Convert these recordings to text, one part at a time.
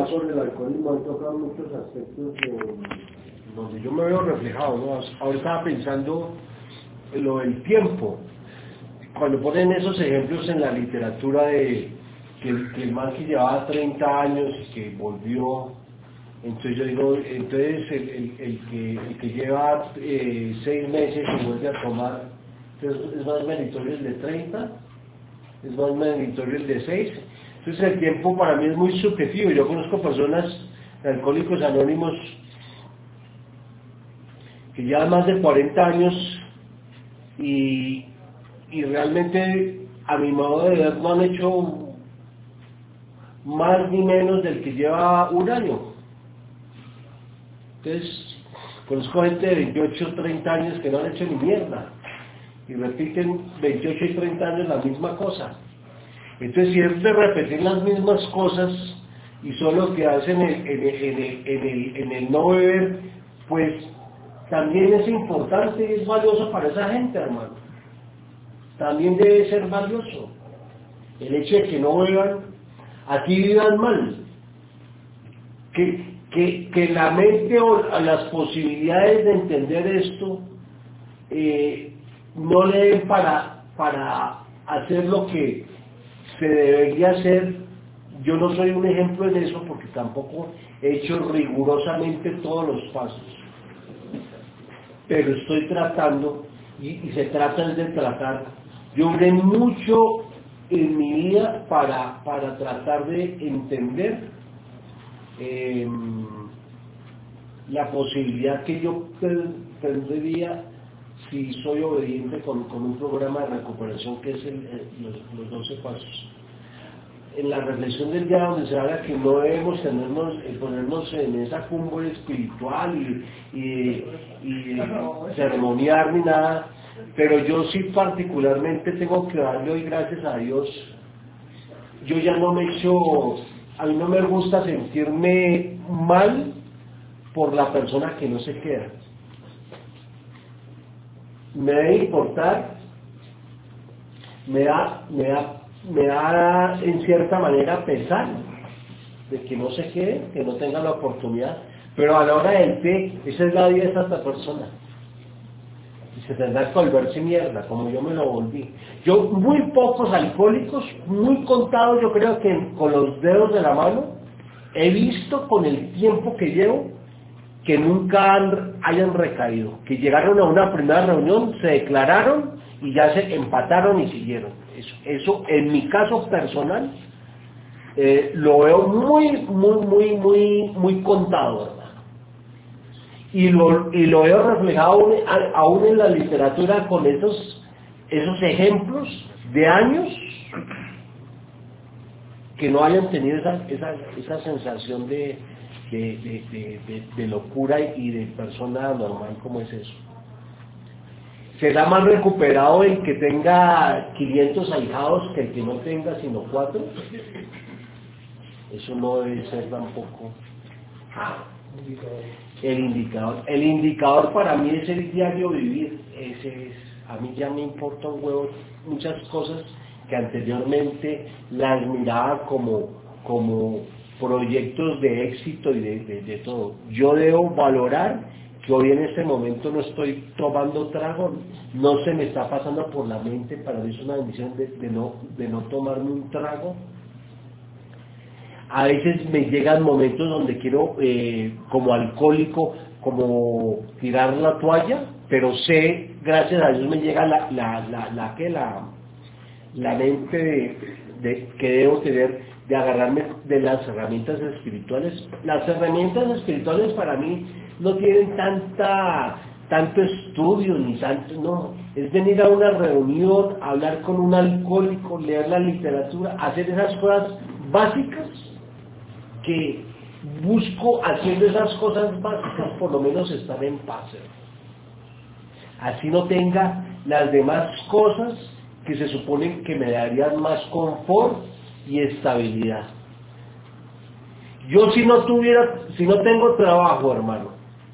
más sobre el alcoholismo, han tocado muchos aspectos donde yo me veo reflejado, ¿no? Ahora estaba pensando en lo del tiempo. Cuando ponen esos ejemplos en la literatura de que el man que llevaba 30 años y que volvió, entonces yo digo, entonces el que lleva 6 meses y vuelve a tomar, entonces es más meritorio el de 30, es más meritorio el de 6. Entonces el tiempo para mí es muy subjetivo. Yo conozco personas de Alcohólicos Anónimos que llevan más de 40 años y realmente a mi modo de ver no han hecho más ni menos del que lleva un año. Entonces conozco gente de 28 30 años que no han hecho ni mierda y repiten 28 y 30 años la misma cosa. Entonces si es de repetir las mismas cosas y solo quedarse en el no beber, pues también es importante y es valioso para esa gente, hermano. También debe ser valioso el hecho de que no beban, aquí vivan mal, que la mente o las posibilidades de entender esto no le den para hacer lo que se debería hacer. Yo no soy un ejemplo en eso porque tampoco he hecho rigurosamente todos los pasos, pero estoy tratando y se trata de tratar. Yo oré mucho en mi vida para tratar de entender la posibilidad que yo tendría si soy obediente con un programa de recuperación que es los 12 pasos. En la reflexión del día donde se habla que no debemos ponernos en esa cumbre espiritual y ceremoniar ni nada, pero yo sí particularmente tengo que darle hoy gracias a Dios. Yo ya no me echo, a mí no me gusta sentirme mal por la persona que no se queda. Me debe importar, me da en cierta manera pesar de que no se quede, que no tenga la oportunidad, pero a la hora del té, esa es la vida de esta persona. Y se tendrá que volverse mierda, como yo me lo volví. Yo, muy pocos alcohólicos, muy contados, yo creo que con los dedos de la mano, he visto con el tiempo que llevo, que nunca hayan recaído, que llegaron a una primera reunión, se declararon y ya se empataron y siguieron. Eso en mi caso personal lo veo muy contado, hermano. Y lo veo reflejado aún en la literatura con esos ejemplos de años que no hayan tenido esa sensación de locura y de persona normal como es eso. ¿Será más recuperado el que tenga 500 ahijados que el que no tenga sino 4? Eso no debe ser tampoco el indicador. El indicador para mí es el diario vivir. Ese es. A mí ya me importa un huevo muchas cosas que anteriormente las miraba como proyectos de éxito y de todo. Yo debo valorar que hoy en este momento no estoy tomando trago, no se me está pasando por la mente, para mí es una bendición de no tomarme un trago. A veces me llegan momentos donde quiero, como alcohólico, como tirar la toalla, pero sé, gracias a Dios me llega la mente de que debo tener, de agarrarme de las herramientas espirituales. Las herramientas espirituales para mí no tienen tanto estudio ni tanto, no, es venir a una reunión, hablar con un alcohólico, leer la literatura, hacer esas cosas básicas que busco. Haciendo esas cosas básicas por lo menos estar en paz, así no tenga las demás cosas que se suponen que me darían más confort y estabilidad. Yo si no tengo trabajo, hermano,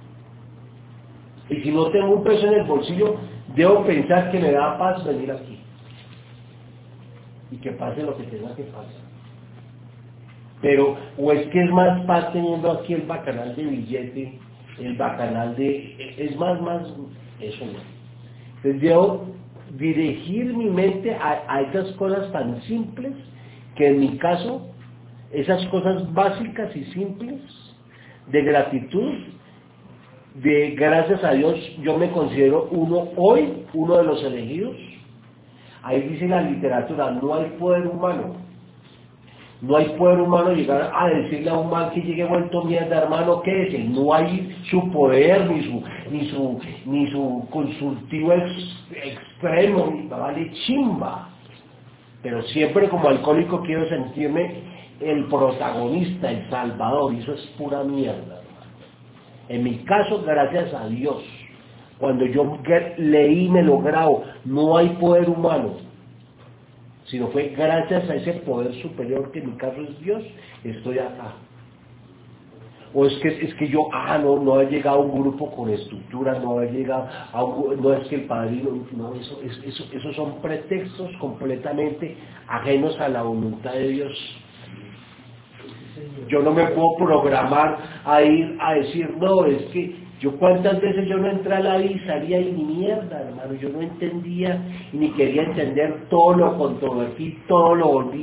y si no tengo un peso en el bolsillo, debo pensar que me da paz venir aquí y que pase lo que tenga que pasar. Pero, o es que es más paz teniendo aquí el bacanal de billete, el bacanal de... es más, eso no. Entonces debo dirigir mi mente a esas cosas tan simples, que en mi caso, esas cosas básicas y simples, de gratitud, de gracias a Dios, yo me considero uno de los elegidos. Ahí dice la literatura, no hay poder humano. No hay poder humano llegar a decirle a un mal que llegue vuelto mierda, hermano, ¿qué es? No hay su poder, ni su consultivo extremo, ni vale chimba. Pero siempre como alcohólico quiero sentirme el protagonista, el salvador, y eso es pura mierda, hermano. En mi caso, gracias a Dios, cuando yo leí me lo grabo, no hay poder humano, sino fue gracias a ese poder superior, que en mi caso es Dios, estoy acá. O es que yo, no he llegado a un grupo con estructura, no he llegado a no es que el padrino, no, esos son pretextos completamente ajenos a la voluntad de Dios. Yo no me puedo programar a ir a decir, no, es que yo cuántas veces yo no entré a la vida y salía y ni mierda, hermano, yo no entendía y ni quería entender, todo lo controvertí, todo lo volví,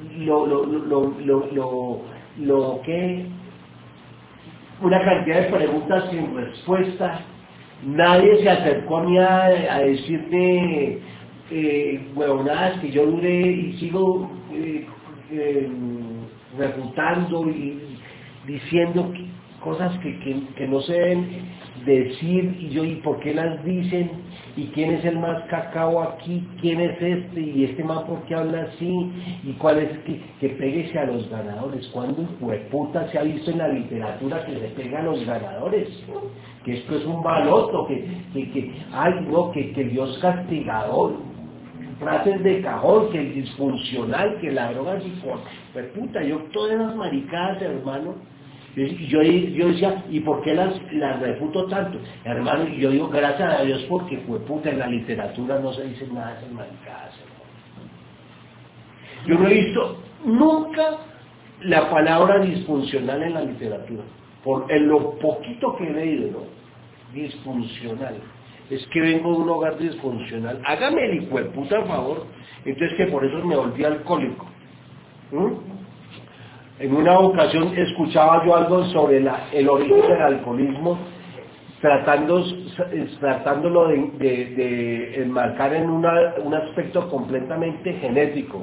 lo que, una cantidad de preguntas sin respuesta, nadie se acercó a mí a decirme huevonadas que yo duré y sigo refutando y diciendo cosas que no se deben decir, y por qué las dicen, y quién es el más cacao aquí, quién es este, y este man por qué habla así, y cuál es que péguese a los ganadores. ¿Cuándo hijueputa se ha visto en la literatura que se pega a los ganadores? Que esto es un baloto, que Dios castigador, frases de cajón, que el disfuncional, que la droga puta, yo todas esas maricadas, hermano. Yo decía, ¿y por qué las refuto tanto? Hermano, y yo digo, gracias a Dios, porque puta, en la literatura no se dice nada de esas maricadas, hermano. Yo no he visto nunca la palabra disfuncional en la literatura, en lo poquito que he leído, ¿no? Disfuncional. Es que vengo de un hogar disfuncional. Hágame el hijueputa favor. Entonces, que por eso me volví alcohólico. En una ocasión escuchaba yo algo sobre el origen del alcoholismo, tratándolo de enmarcar en un aspecto completamente genético.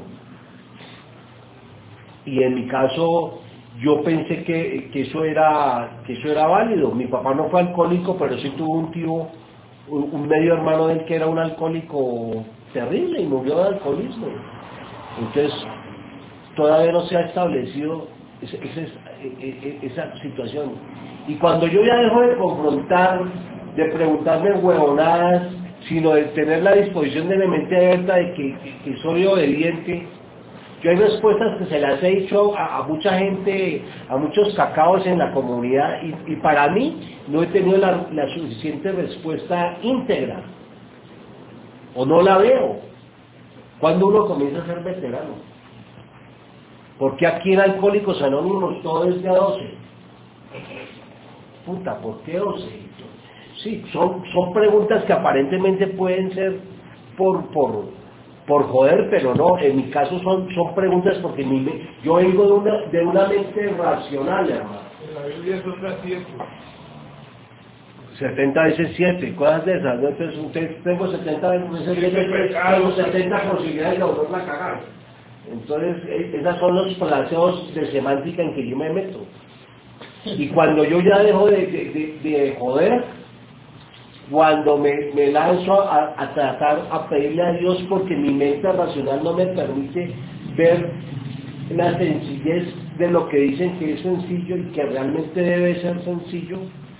Y en mi caso, yo pensé que eso era válido. Mi papá no fue alcohólico, pero sí tuvo un tío, un medio hermano de él que era un alcohólico terrible y murió de alcoholismo. Entonces, todavía no se ha establecido esa situación. Y cuando yo ya dejo de confrontar, de preguntarme huevonadas, sino de tener la disposición de mi mente abierta de que soy obediente, yo hay respuestas que se las he dicho a mucha gente, a muchos cacaos en la comunidad, y para mí no he tenido la suficiente respuesta íntegra, o no la veo. Cuando uno comienza a ser veterano, porque aquí en Alcohólicos Anónimos todo es de 12. Puta, ¿por qué 12? Sí, son preguntas que aparentemente pueden ser por joder, pero no, en mi caso son preguntas porque yo vengo de una mente racional, hermano. En la Biblia son las 7. 70 veces 7, cosas de esas, ¿no? Entonces tengo 70 veces 7, tengo 70 posibilidades de volverla a cagar. Entonces, esas son los placeos de semántica en que yo me meto. Y cuando yo ya dejo de joder, cuando me lanzo a tratar, a pedirle a Dios, porque mi mente racional no me permite ver la sencillez de lo que dicen que es sencillo y que realmente debe ser sencillo,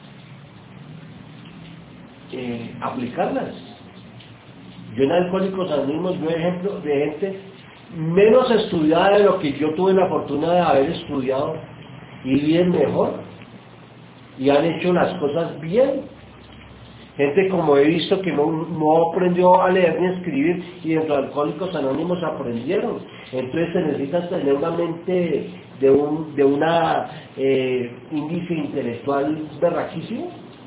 aplicarlas. Yo en Alcohólicos Anónimos veo ejemplos de gente menos estudiada de lo que yo tuve la fortuna de haber estudiado, y bien mejor, y han hecho las cosas bien. Gente como he visto que no aprendió a leer ni a escribir, y dentro de Alcohólicos Anónimos aprendieron. Entonces se necesita tener una mente de una índice intelectual berraquísimo?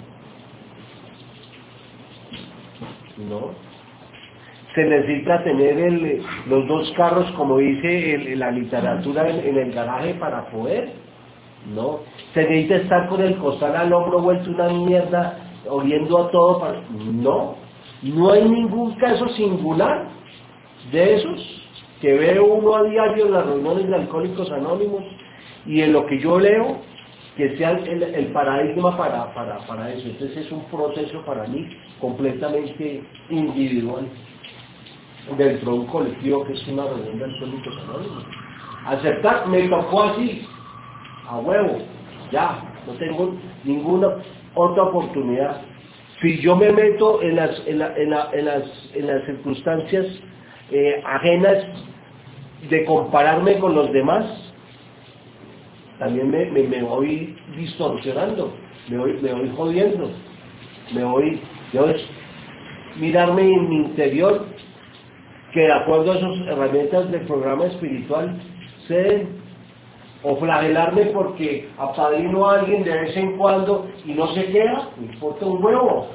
No. Se necesita tener los dos carros, como dice la literatura, en el garaje para poder. No. Se necesita estar con el costal al hombro vuelto una mierda, oliendo a todo para... No. No hay ningún caso singular de esos que veo uno a diario en las reuniones de Alcohólicos Anónimos y en lo que yo leo que sea el paradigma para eso. Entonces es un proceso para mí completamente individual dentro de un colectivo que es una reunión de Alcohólicos Anónimos. Aceptar, me tocó así, a huevo, ya, no tengo ninguna otra oportunidad. Si yo me meto en las circunstancias ajenas de compararme con los demás, también me voy distorsionando, me voy jodiendo, yo mirarme en mi interior, que de acuerdo a esas herramientas del programa espiritual se o flagelarme porque apadrino a alguien de vez en cuando y no se queda, me importa un huevo.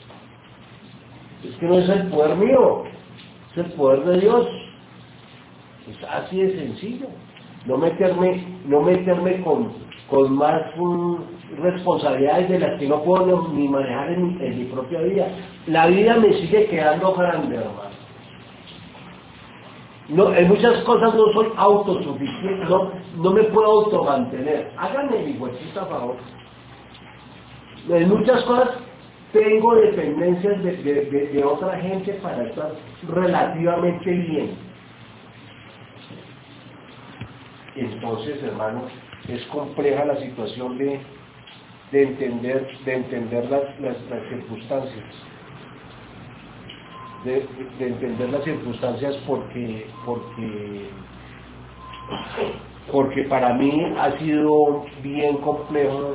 Es que no es el poder mío, es el poder de Dios. Es así de sencillo. No meterme con más responsabilidades de las que no puedo ni manejar en mi propia vida. La vida me sigue quedando grande, hermano. No, en muchas cosas no soy autosuficiente, no me puedo automantener. Háganme mi huesita, a favor. En muchas cosas tengo dependencias de otra gente para estar relativamente bien. Entonces, hermano, es compleja la situación de entender las circunstancias. De entender las circunstancias porque para mí ha sido bien complejo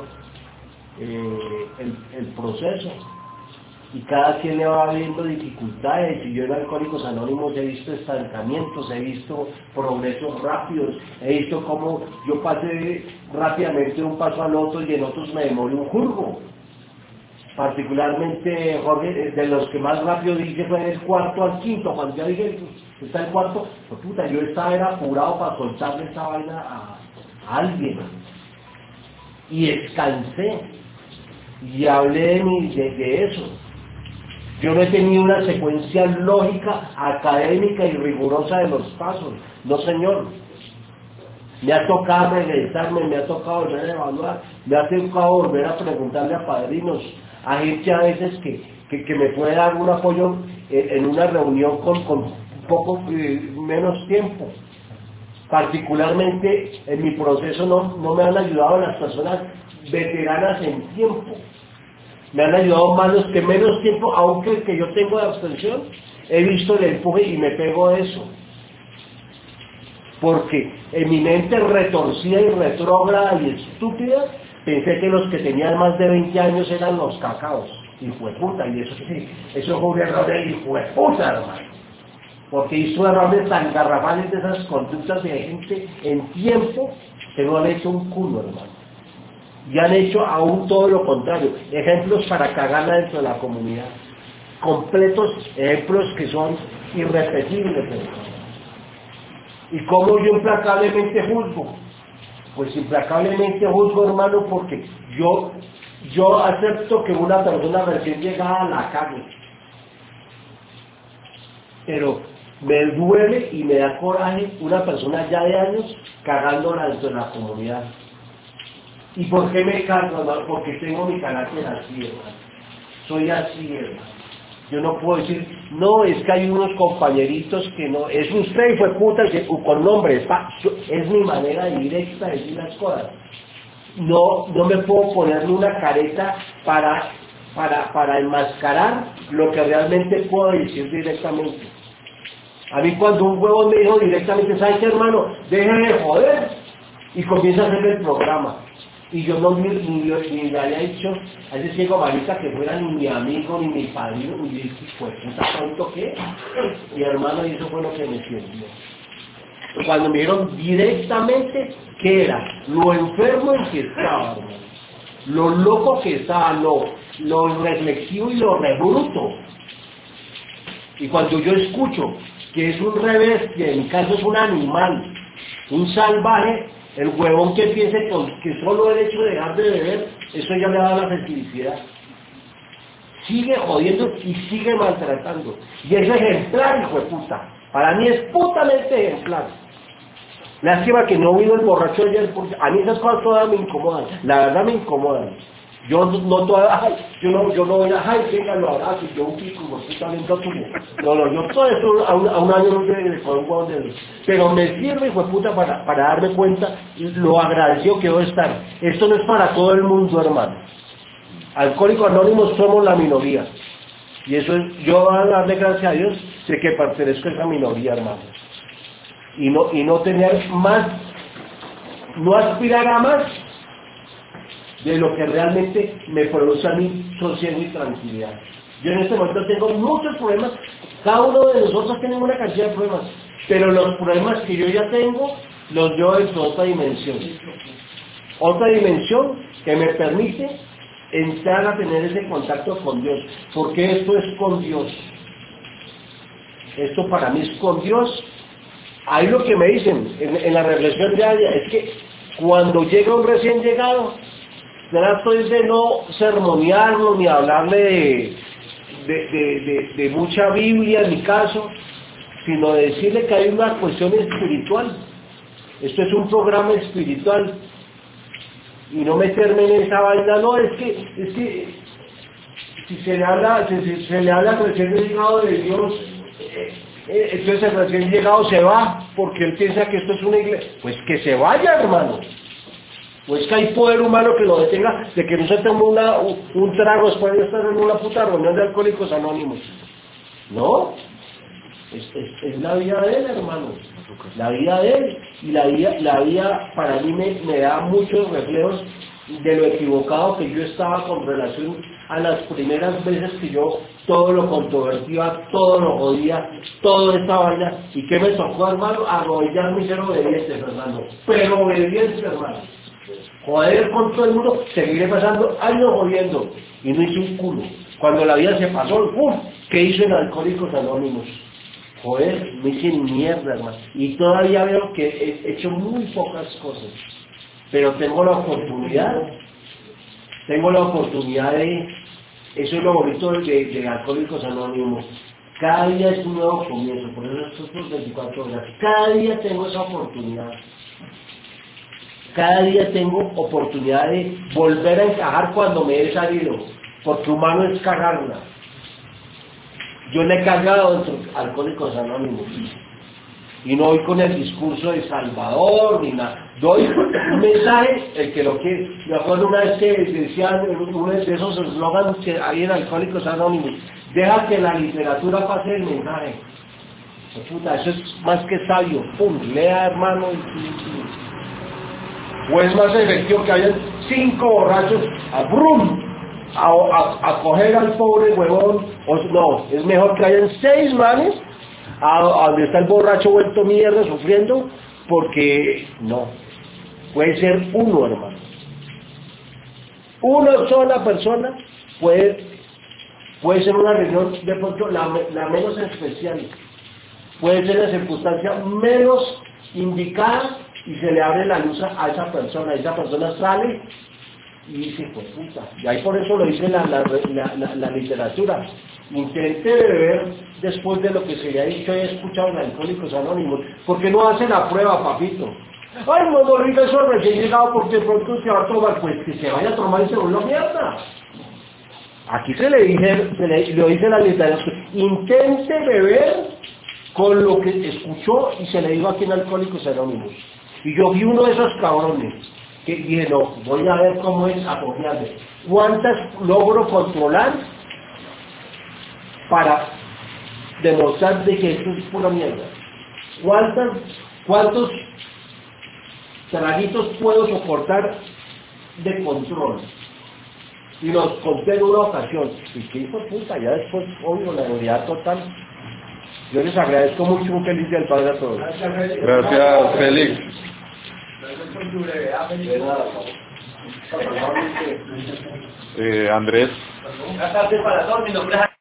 el proceso, y cada quien le va viendo dificultades. Y yo en Alcohólicos Anónimos he visto estancamientos, he visto progresos rápidos, he visto cómo yo pasé rápidamente de un paso al otro y en otros me demoré un jurgo. Particularmente, Jorge, de los que más rápido dije fue del cuarto al quinto. Cuando ya dije, está el cuarto, pues puta, yo estaba era apurado para soltarle esa vaina a alguien. Y descansé. Y hablé de eso. Yo no he tenido una secuencia lógica, académica y rigurosa de los pasos. No, señor. Me ha tocado regresarme, me ha tocado volver a evaluar, me ha tocado volver a preguntarle a padrinos, a gente a veces que me puede dar un apoyo en una reunión con un poco menos tiempo. Particularmente en mi proceso no me han ayudado las personas veteranas en tiempo. Me han ayudado más los que menos tiempo, aunque el que yo tengo de abstención, he visto el empuje y me pego de eso. Porque en mi mente retorcida y retrógrada y estúpida, pensé que los que tenían más de 20 años eran los cacaos. Hijueputa, y eso sí, eso fue un error de hijueputa, hermano. Porque hizo errores tan garrafales de esas conductas de gente en tiempo que no han hecho un culo, hermano. Y han hecho aún todo lo contrario. Ejemplos para cagarla dentro de la comunidad. Completos ejemplos que son irrepetibles, hermano. ¿Y cómo yo implacablemente juzgo? Pues implacablemente juzgo, hermano, porque yo acepto que una persona recién llegada la cague. Pero me duele y me da coraje una persona ya de años cagándola dentro de la comunidad. ¿Y por qué me cago, hermano? Porque tengo mi carácter así, hermano. Soy así, hermano. Yo no puedo decir, no, es que hay unos compañeritos que no, es usted y fue puta, con nombre, es mi manera directa de decir las cosas. No me puedo ponerle una careta para enmascarar lo que realmente puedo decir directamente. A mí cuando un huevón me dijo directamente, ¿sabes qué, hermano? Déjeme de joder, y comienza a hacer el programa. Y yo ni le había dicho a ese ciego marica que fuera ni mi amigo, ni mi padrino, y yo dije, pues puta tonto, ¿qué? Y hermano, y eso fue lo que me sirvió. cuando me dijeron directamente qué era, lo enfermo en que estaba, hermano, lo loco que estaba, lo reflexivo y lo rebruto. Y cuando yo escucho que es un revés, que en mi caso es un animal, un salvaje, el huevón que piense que solo el hecho de dejar de beber, eso ya le da la felicidad. Sigue jodiendo y sigue maltratando. Y es ejemplar, hijo de puta. Para mí es putamente ejemplar. Lástima que no vino el borracho ayer, porque a mí esas cosas todas me incomodan. La verdad me incomodan. Yo no todas, yo no voy a, venga, lo abrazo, yo un pico, puta, yo todo esto a un año no le con un huevón de Dios. Pero me sirve, hijo de puta, para darme cuenta lo agradecido que debo estar. Esto no es para todo el mundo, hermano. Alcohólicos Anónimos somos la minoría. Y eso es, yo voy a darle gracias a Dios de que pertenezco a esa minoría, hermano. Y no tener más, no aspirar a más de lo que realmente me produce a mí sosiego y tranquilidad. Yo en este momento tengo muchos problemas, cada uno de nosotros tiene una cantidad de problemas, pero los problemas que yo ya tengo los llevo en otra dimensión. Otra dimensión que me permite entrar a tener ese contacto con Dios, porque esto es con Dios. Esto para mí es con Dios. Ahí lo que me dicen en la reflexión diaria es que cuando llega un recién llegado, trato de no sermonearlo ni hablarle de mucha Biblia en mi caso, sino decirle que hay una cuestión espiritual. Esto es un programa espiritual. Y no meterme en esa vaina, no, es que si se le habla al recién llegado de Dios, entonces el recién llegado se va, porque él piensa que esto es una iglesia. Pues que se vaya, hermano. Pues que hay poder humano que lo detenga de que no se tome un trago después de estar en una puta reunión de Alcohólicos Anónimos. No, es la vida de él, hermano. La vida de él. Y la vida para mí me da muchos reflejos de lo equivocado que yo estaba con relación a las primeras veces que yo todo lo controvertía, todo lo jodía, toda esa vaina. ¿Y qué me tocó, hermano? Arrodillarme y ser obediente, hermano. Pero obediente, hermano. Joder con todo el mundo, seguiré pasando años jodiendo y no hice un culo. Cuando la vida se pasó, ¡pum! ¿Qué hizo en Alcohólicos Anónimos? Joder, no hice ni mierda, hermano. Y todavía veo que he hecho muy pocas cosas, pero tengo la oportunidad de, eso es lo bonito de Alcohólicos Anónimos. Cada día es un nuevo comienzo, por eso estos 24 horas. Cada día tengo esa oportunidad. Cada día tengo oportunidad de volver a encajar cuando me he salido, porque humano es cagarla. Yo le he cagado dentro de Alcohólicos Anónimos y no voy con el discurso de Salvador ni nada. Doy un mensaje, el que lo quiere. Me acuerdo una vez que decían uno de esos eslogans que hay en Alcohólicos Anónimos: deja que la literatura pase el mensaje. Puta, eso es más que sabio. Pum, lea, hermano, o es más efectivo que hayan 5 borrachos a coger al pobre huevón, o no, es mejor que hayan 6 manes a donde está el borracho vuelto mierda sufriendo, porque no, puede ser uno, hermano. Una sola persona puede ser una reunión de pronto la menos especial, puede ser la circunstancia menos indicada y se le abre la luz a esa persona sale y dice, pues puta, y ahí por eso lo dice la literatura: intente beber después de lo que se le ha dicho y escuchado en Alcohólicos Anónimos, porque no hace la prueba, papito. Ay, no rica, eso recién llegado, porque de pronto se va a tomar, pues que se vaya a tomar y se vuelva mierda. Aquí lo dice la literatura: intente beber con lo que escuchó y se le dijo aquí en Alcohólicos Anónimos. Y yo vi uno de esos cabrones que dije, no, voy a ver cómo es apoyarme. ¿Cuántas logro controlar para demostrar de que esto es pura mierda? ¿Cuántos traguitos puedo soportar de control? Y los conté en una ocasión. Y qué hijo de puta, ya después, obvio, la debilidad total. Yo les agradezco mucho, un feliz día del Padre a todos. Gracias, Félix. Andrés. Buenas tardes para todos, mi nombre es